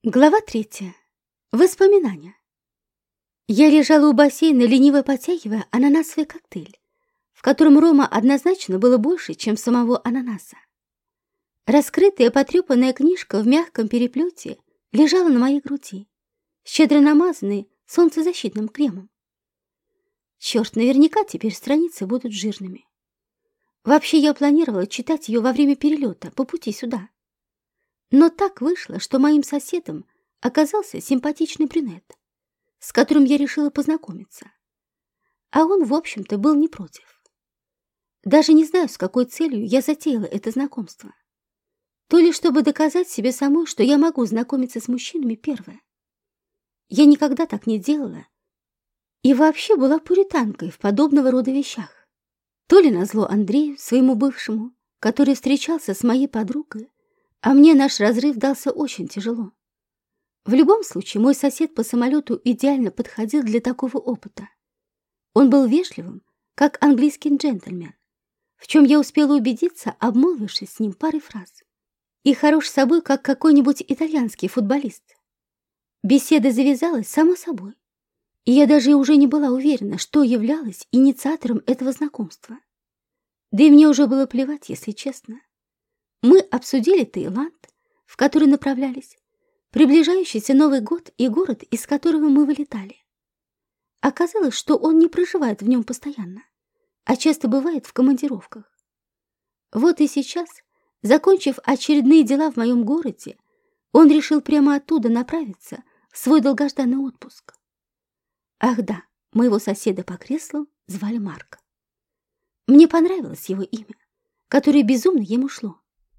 Глава 3. Воспоминания. Я лежала у бассейна, лениво потягивая ананасовый коктейль, в котором рома однозначно было больше, чем самого ананаса. Раскрытая потрепанная книжка в мягком переплете лежала на моей груди, щедро намазанной солнцезащитным кремом. Черт, наверняка теперь страницы будут жирными. Вообще я планировала читать ее во время перелета по пути сюда. Но так вышло, что моим соседом оказался симпатичный брюнет, с которым я решила познакомиться. А он, в общем-то, был не против. Даже не знаю, с какой целью я затеяла это знакомство. То ли чтобы доказать себе самой, что я могу знакомиться с мужчинами первое. Я никогда так не делала и вообще была пуританкой в подобного рода вещах. То ли назло Андрею, своему бывшему, который встречался с моей подругой, а мне наш разрыв дался очень тяжело. В любом случае, мой сосед по самолету идеально подходил для такого опыта. Он был вежливым, как английский джентльмен, в чем я успела убедиться, обмолвившись с ним парой фраз, и хорош собой, как какой-нибудь итальянский футболист. Беседа завязалась само собой, и я даже уже не была уверена, что являлась инициатором этого знакомства. Да и мне уже было плевать, если честно. Мы обсудили Таиланд, в который направлялись, приближающийся Новый год и город, из которого мы вылетали. Оказалось, что он не проживает в нем постоянно, а часто бывает в командировках. Вот и сейчас, закончив очередные дела в моем городе, он решил прямо оттуда направиться в свой долгожданный отпуск. Ах да, моего соседа по креслу звали Марк. Мне понравилось его имя, которое безумно ему шло.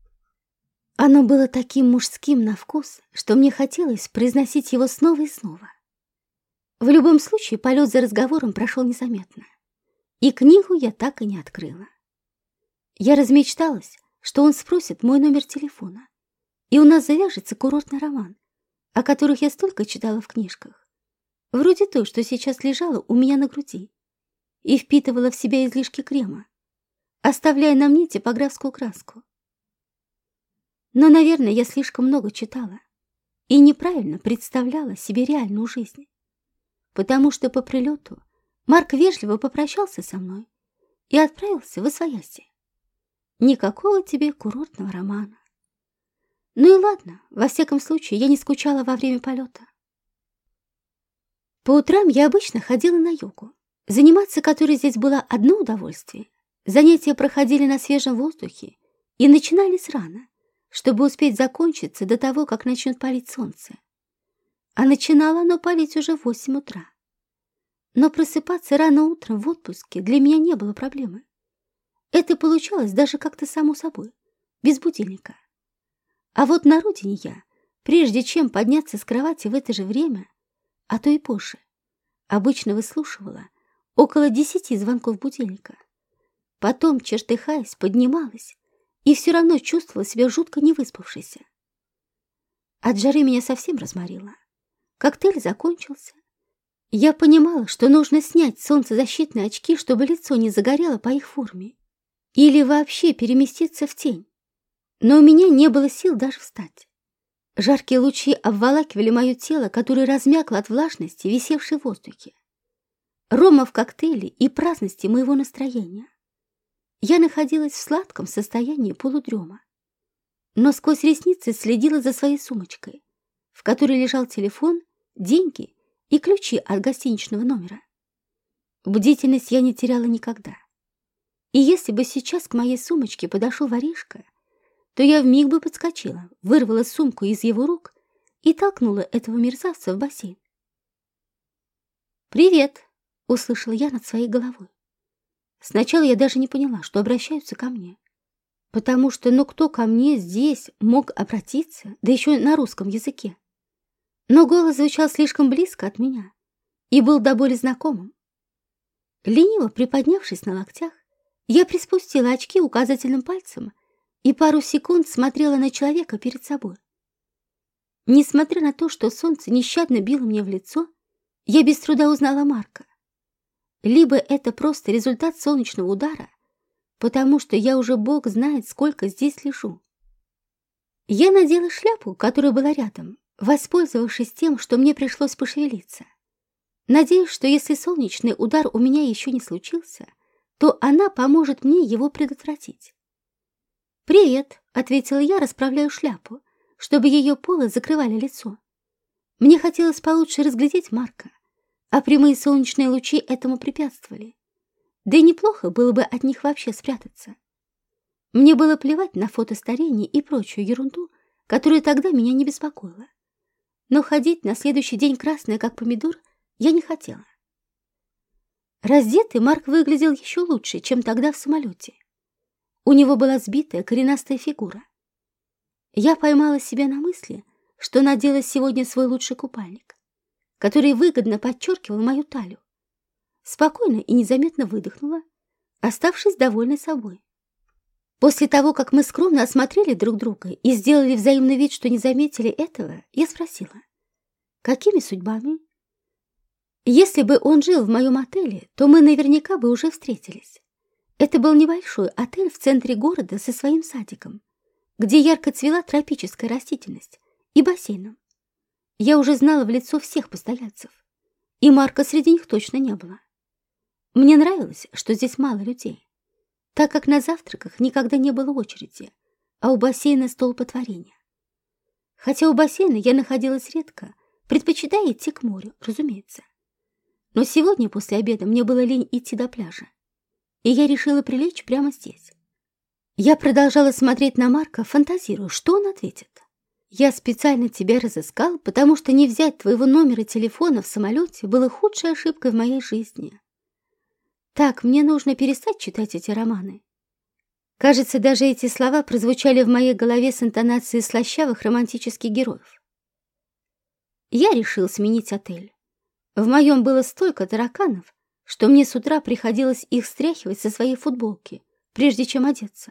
Оно было таким мужским на вкус, что мне хотелось произносить его снова и снова. В любом случае, полет за разговором прошел незаметно, и книгу я так и не открыла. Я размечталась, что он спросит мой номер телефона, и у нас завяжется курортный роман, о которых я столько читала в книжках, вроде той, что сейчас лежала у меня на груди и впитывала в себя излишки крема, оставляя на мне типографскую краску. Но, наверное, я слишком много читала и неправильно представляла себе реальную жизнь, потому что по прилету Марк вежливо попрощался со мной и отправился в освояси. Никакого тебе курортного романа. Ну и ладно, во всяком случае, я не скучала во время полета. По утрам я обычно ходила на йогу, заниматься которой здесь было одно удовольствие. Занятия проходили на свежем воздухе и начинались рано, чтобы успеть закончиться до того, как начнет палить солнце. А начинало оно палить уже в 8 утра. Но просыпаться рано утром в отпуске для меня не было проблемы. Это получалось даже как-то само собой, без будильника. А вот на родине я, прежде чем подняться с кровати в это же время, а то и позже, обычно выслушивала около 10 звонков будильника. Потом, чертыхаясь, поднималась, и все равно чувствовала себя жутко невыспавшейся. От жары меня совсем разморило. Коктейль закончился. Я понимала, что нужно снять солнцезащитные очки, чтобы лицо не загорело по их форме, или вообще переместиться в тень. Но у меня не было сил даже встать. Жаркие лучи обволакивали мое тело, которое размякло от влажности, висевшей в воздухе. Рома в коктейле и праздности моего настроения. Я находилась в сладком состоянии полудрема, но сквозь ресницы следила за своей сумочкой, в которой лежал телефон, деньги и ключи от гостиничного номера. Бдительность я не теряла никогда. И если бы сейчас к моей сумочке подошел воришка, то я вмиг бы подскочила, вырвала сумку из его рук и толкнула этого мерзавца в бассейн. «Привет!» — услышала я над своей головой. Сначала я даже не поняла, что обращаются ко мне, потому что, кто ко мне здесь мог обратиться, да еще на русском языке. Но голос звучал слишком близко от меня и был до боли знакомым. Лениво приподнявшись на локтях, я приспустила очки указательным пальцем и пару секунд смотрела на человека перед собой. Несмотря на то, что солнце нещадно било мне в лицо, я без труда узнала Марка. Либо это просто результат солнечного удара, потому что я уже бог знает, сколько здесь лежу. Я надела шляпу, которая была рядом, воспользовавшись тем, что мне пришлось пошевелиться. Надеюсь, что если солнечный удар у меня еще не случился, то она поможет мне его предотвратить. «Привет», — ответила я, расправляя шляпу, чтобы ее полы закрывали лицо. Мне хотелось получше разглядеть Марка, а прямые солнечные лучи этому препятствовали. Да и неплохо было бы от них вообще спрятаться. Мне было плевать на фото старения и прочую ерунду, которая тогда меня не беспокоила. Но ходить на следующий день красная, как помидор, я не хотела. Раздетый Марк выглядел еще лучше, чем тогда в самолете. У него была сбитая коренастая фигура. Я поймала себя на мысли, что надела сегодня свой лучший купальник, который выгодно подчеркивал мою талию. Спокойно и незаметно выдохнула, оставшись довольной собой. После того, как мы скромно осмотрели друг друга и сделали взаимный вид, что не заметили этого, я спросила: «Какими судьбами?» Если бы он жил в моем отеле, то мы наверняка бы уже встретились. Это был небольшой отель в центре города со своим садиком, где ярко цвела тропическая растительность, и бассейном. Я уже знала в лицо всех постояльцев, и Марка среди них точно не было. Мне нравилось, что здесь мало людей, так как на завтраках никогда не было очереди, а у бассейна столпотворение. Хотя у бассейна я находилась редко, предпочитая идти к морю, разумеется. Но сегодня после обеда мне было лень идти до пляжа, и я решила прилечь прямо здесь. Я продолжала смотреть на Марка, фантазируя, что он ответит. «Я специально тебя разыскал, потому что не взять твоего номера телефона в самолете было худшей ошибкой в моей жизни. Так, мне нужно перестать читать эти романы». Кажется, даже эти слова прозвучали в моей голове с интонацией слащавых романтических героев. Я решил сменить отель. В моем было столько тараканов, что мне с утра приходилось их стряхивать со своей футболки, прежде чем одеться.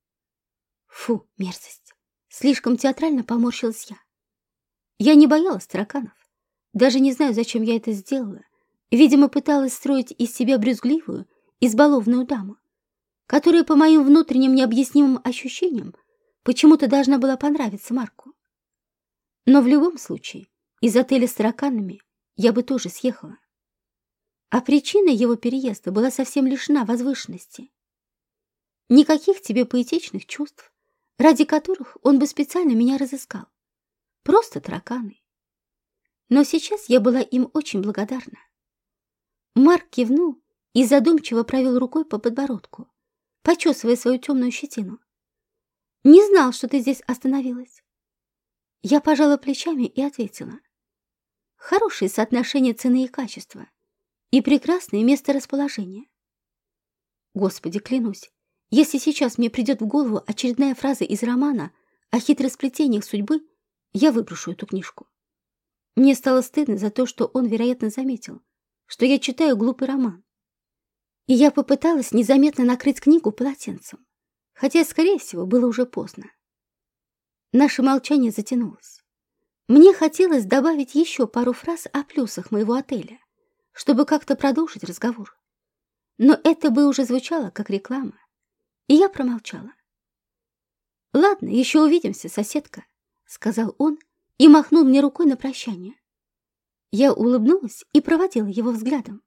Фу, мерзость! Слишком театрально поморщилась я. Я не боялась тараканов. Даже не знаю, зачем я это сделала. Видимо, пыталась строить из себя брюзгливую, избалованную даму, которая по моим внутренним необъяснимым ощущениям почему-то должна была понравиться Марку. Но в любом случае, из отеля с тараканами я бы тоже съехала. А причина его переезда была совсем лишена возвышенности. Никаких тебе поэтичных чувств, ради которых он бы специально меня разыскал. Просто тараканы. Но сейчас я была им очень благодарна. Марк кивнул и задумчиво провел рукой по подбородку, почесывая свою темную щетину. «Не знал, что ты здесь остановилась». Я пожала плечами и ответила: «Хорошее соотношение цены и качества и прекрасное месторасположение». Господи, клянусь, если сейчас мне придет в голову очередная фраза из романа о хитросплетениях судьбы, я выброшу эту книжку. Мне стало стыдно за то, что он, вероятно, заметил, что я читаю глупый роман. И я попыталась незаметно накрыть книгу полотенцем, хотя, скорее всего, было уже поздно. Наше молчание затянулось. Мне хотелось добавить еще пару фраз о плюсах моего отеля, чтобы как-то продолжить разговор. Но это бы уже звучало как реклама, и я промолчала. «Ладно, еще увидимся, соседка», — сказал он и махнул мне рукой на прощание. Я улыбнулась и проводила его взглядом.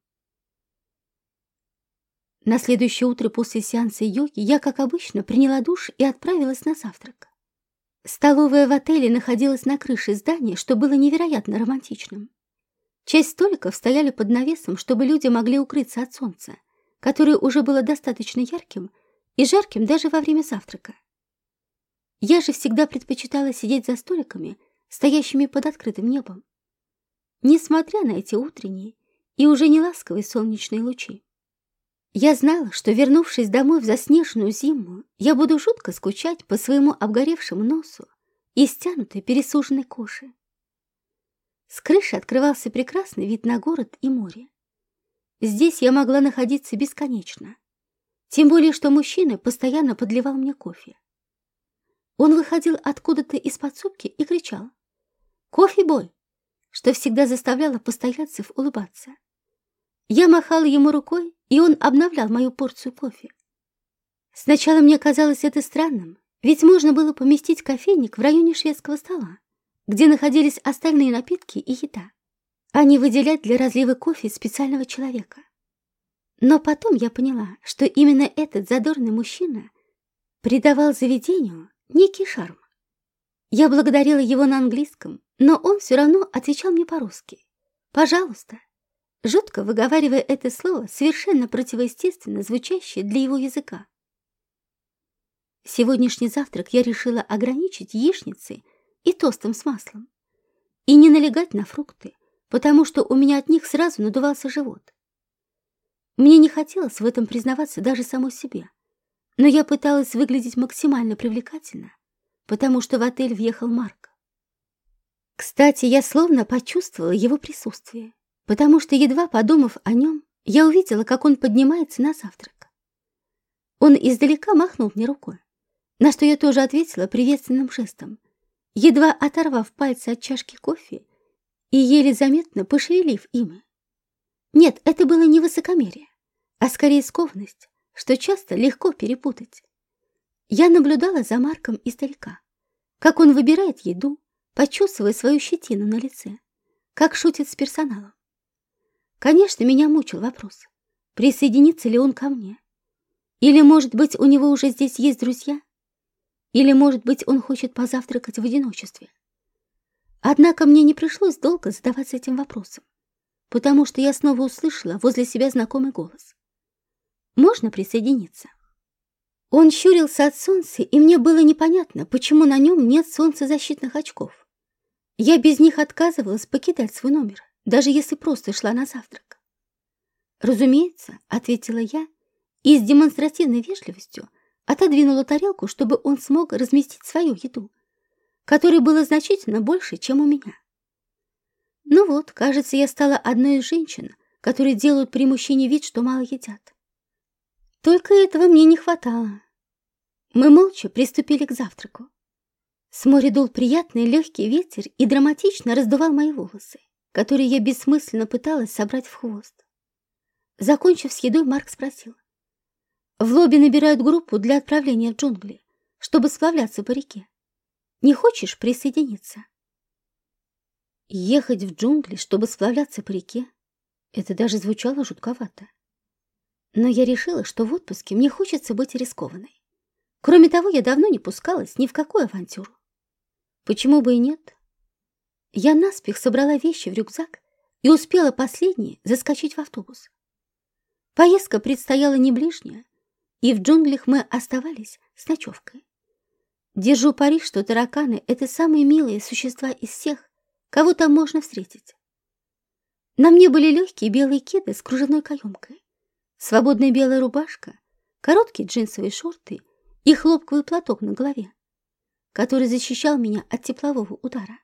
На следующее утро после сеанса йоги я, как обычно, приняла душ и отправилась на завтрак. Столовая в отеле находилась на крыше здания, что было невероятно романтичным. Часть столиков стояли под навесом, чтобы люди могли укрыться от солнца, которое уже было достаточно ярким и жарким даже во время завтрака. Я же всегда предпочитала сидеть за столиками, стоящими под открытым небом, несмотря на эти утренние и уже не ласковые солнечные лучи. Я знала, что, вернувшись домой в заснеженную зиму, я буду жутко скучать по своему обгоревшему носу и стянутой пересушенной коже. С крыши открывался прекрасный вид на город и море. Здесь я могла находиться бесконечно, тем более что мужчина постоянно подливал мне кофе. Он выходил откуда-то из подсобки и кричал: «Кофе-бой!», что всегда заставляло постояльцев улыбаться. Я махала ему рукой, и он обновлял мою порцию кофе. Сначала мне казалось это странным, ведь можно было поместить кофейник в районе шведского стола, где находились остальные напитки и еда, а не выделять для разлива кофе специального человека. Но потом я поняла, что именно этот задорный мужчина придавал заведению некий шарм. Я благодарила его на английском, но он все равно отвечал мне по-русски. «Пожалуйста», жутко выговаривая это слово, совершенно противоестественно звучащее для его языка. Сегодняшний завтрак я решила ограничить яичницей и тостом с маслом и не налегать на фрукты, потому что у меня от них сразу надувался живот. Мне не хотелось в этом признаваться даже самой себе, но я пыталась выглядеть максимально привлекательно, потому что в отель въехал Марк. Кстати, я словно почувствовала его присутствие, потому что, едва подумав о нем, я увидела, как он поднимается на завтрак. Он издалека махнул мне рукой, на что я тоже ответила приветственным жестом, едва оторвав пальцы от чашки кофе и еле заметно пошевелив ими. Нет, это было не высокомерие, а скорее скованность, что часто легко перепутать. Я наблюдала за Марком издалека, как он выбирает еду, почувствуя свою щетину на лице, как шутит с персоналом. Конечно, меня мучил вопрос, присоединится ли он ко мне. Или, может быть, у него уже здесь есть друзья? Или, может быть, он хочет позавтракать в одиночестве? Однако мне не пришлось долго задаваться этим вопросом, потому что я снова услышала возле себя знакомый голос. «Можно присоединиться?» Он щурился от солнца, и мне было непонятно, почему на нем нет солнцезащитных очков. Я без них отказывалась покидать свой номер, даже если просто шла на завтрак. «Разумеется», — ответила я, и с демонстративной вежливостью отодвинула тарелку, чтобы он смог разместить свою еду, которой было значительно больше, чем у меня. Ну вот, кажется, я стала одной из женщин, которые делают при мужчине вид, что мало едят. Только этого мне не хватало. Мы молча приступили к завтраку. С моря дул приятный легкий ветер и драматично раздувал мои волосы, которые я бессмысленно пыталась собрать в хвост. Закончив с едой, Марк спросил. В лобби набирают группу для отправления в джунгли, чтобы сплавляться по реке. Не хочешь присоединиться? Ехать в джунгли, чтобы сплавляться по реке? Это даже звучало жутковато. Но я решила, что в отпуске мне хочется быть рискованной. Кроме того, я давно не пускалась ни в какую авантюру. Почему бы и нет? Я наспех собрала вещи в рюкзак и успела последней заскочить в автобус. Поездка предстояла не ближняя, и в джунглях мы оставались с ночевкой. Держу пари, что тараканы — это самые милые существа из всех, кого там можно встретить. На мне были легкие белые кеды с кружевной каемкой, свободная белая рубашка, короткие джинсовые шорты и хлопковый платок на голове, который защищал меня от теплового удара.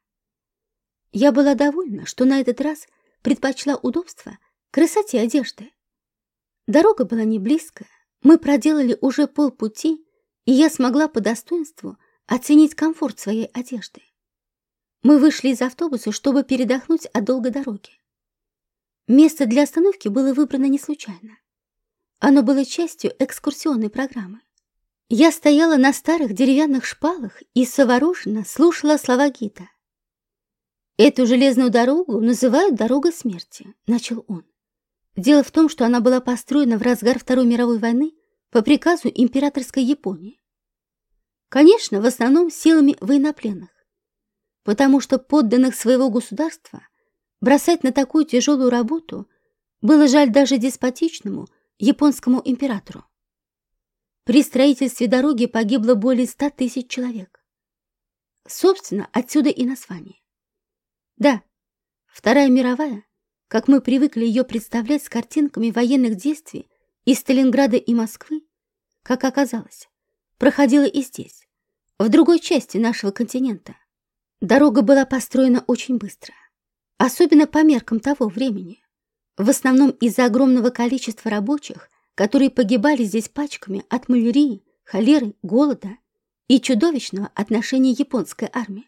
Я была довольна, что на этот раз предпочла удобство красоте одежды. Дорога была не близкая, мы проделали уже полпути, и я смогла по достоинству оценить комфорт своей одежды. Мы вышли из автобуса, чтобы передохнуть от долгой дороги. Место для остановки было выбрано не случайно. Оно было частью экскурсионной программы. Я стояла на старых деревянных шпалах и завороженно слушала слова гида. «Эту железную дорогу называют дорогой смерти», — начал он. Дело в том, что она была построена в разгар Второй мировой войны по приказу императорской Японии. Конечно, в основном силами военнопленных, потому что подданных своего государства бросать на такую тяжелую работу было жаль даже деспотичному японскому императору. При строительстве дороги погибло более 100 000 человек. Собственно, отсюда и название. Да, Вторая мировая, как мы привыкли ее представлять с картинками военных действий из Сталинграда и Москвы, как оказалось, проходила и здесь, в другой части нашего континента. Дорога была построена очень быстро, особенно по меркам того времени, в основном из-за огромного количества рабочих, которые погибали здесь пачками от малярии, холеры, голода и чудовищного отношения японской армии.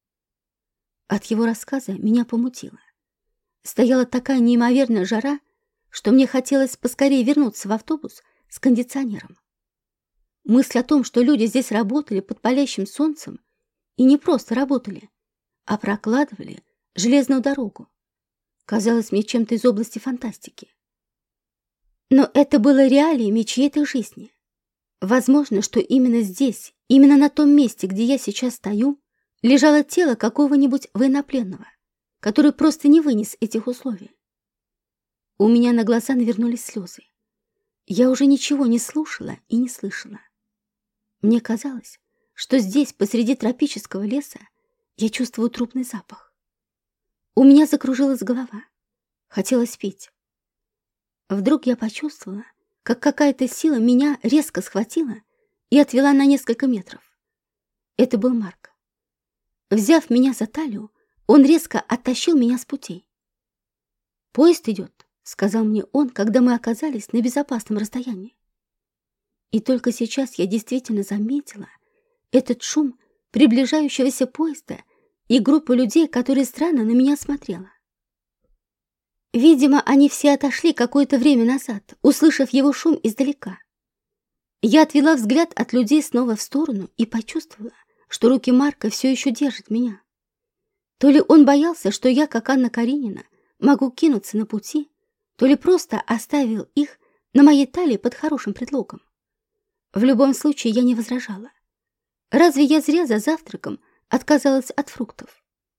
От его рассказа меня помутило. Стояла такая неимоверная жара, что мне хотелось поскорее вернуться в автобус с кондиционером. Мысль о том, что люди здесь работали под палящим солнцем, и не просто работали, а прокладывали железную дорогу. Казалось мне чем-то из области фантастики. Но это было реалиями чьей-то жизни. Возможно, что именно здесь, именно на том месте, где я сейчас стою, лежало тело какого-нибудь военнопленного, который просто не вынес этих условий. У меня на глаза навернулись слезы. Я уже ничего не слушала и не слышала. Мне казалось, что здесь, посреди тропического леса, я чувствую трупный запах. У меня закружилась голова. Хотелось пить. Вдруг я почувствовала, как какая-то сила меня резко схватила и отвела на несколько метров. Это был Марк. Взяв меня за талию, он резко оттащил меня с путей. «Поезд идет», — сказал мне он, когда мы оказались на безопасном расстоянии. И только сейчас я действительно заметила этот шум приближающегося поезда и группу людей, которые странно на меня смотрела. Видимо, они все отошли какое-то время назад, услышав его шум издалека. Я отвела взгляд от людей снова в сторону и почувствовала, что руки Марка все еще держат меня. То ли он боялся, что я, как Анна Каренина, могу кинуться на пути, то ли просто оставил их на моей талии под хорошим предлогом. В любом случае я не возражала. Разве я зря за завтраком отказалась от фруктов?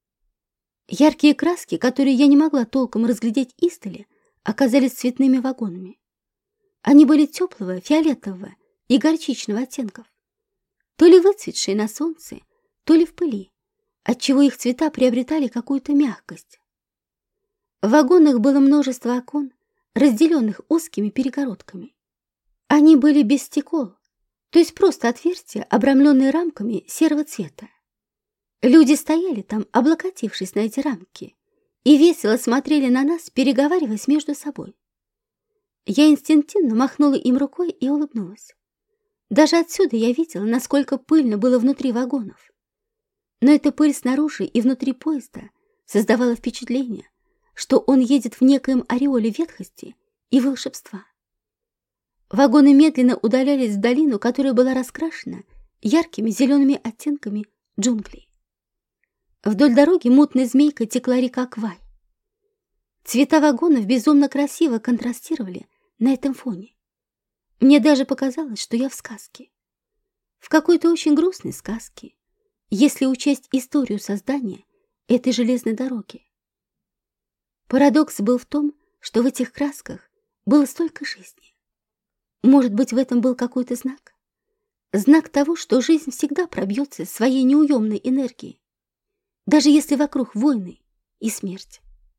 Яркие краски, которые я не могла толком разглядеть издали, оказались цветными вагонами. Они были теплого, фиолетового и горчичного оттенков, то ли выцветшие на солнце, то ли в пыли, отчего их цвета приобретали какую-то мягкость. В вагонах было множество окон, разделенных узкими перегородками. Они были без стекол, то есть просто отверстия, обрамленные рамками серого цвета. Люди стояли там, облокотившись на эти рамки, и весело смотрели на нас, переговариваясь между собой. Я инстинктивно махнула им рукой и улыбнулась. Даже отсюда я видела, насколько пыльно было внутри вагонов. Но эта пыль снаружи и внутри поезда создавала впечатление, что он едет в некоем ореоле ветхости и волшебства. Вагоны медленно удалялись в долину, которая была раскрашена яркими зелеными оттенками джунглей. Вдоль дороги мутной змейкой текла река Квай. Цвета вагонов безумно красиво контрастировали на этом фоне. Мне даже показалось, что я в сказке. В какой-то очень грустной сказке, если учесть историю создания этой железной дороги. Парадокс был в том, что в этих красках было столько жизни. Может быть, в этом был какой-то знак? Знак того, что жизнь всегда пробьется своей неуемной энергией, даже если вокруг войны и смерть.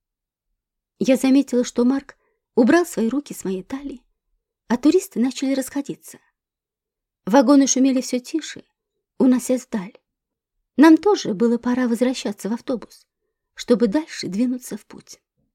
Я заметила, что Марк убрал свои руки с моей талии, а туристы начали расходиться. Вагоны шумели все тише, уносясь вдаль. Нам тоже было пора возвращаться в автобус, чтобы дальше двинуться в путь.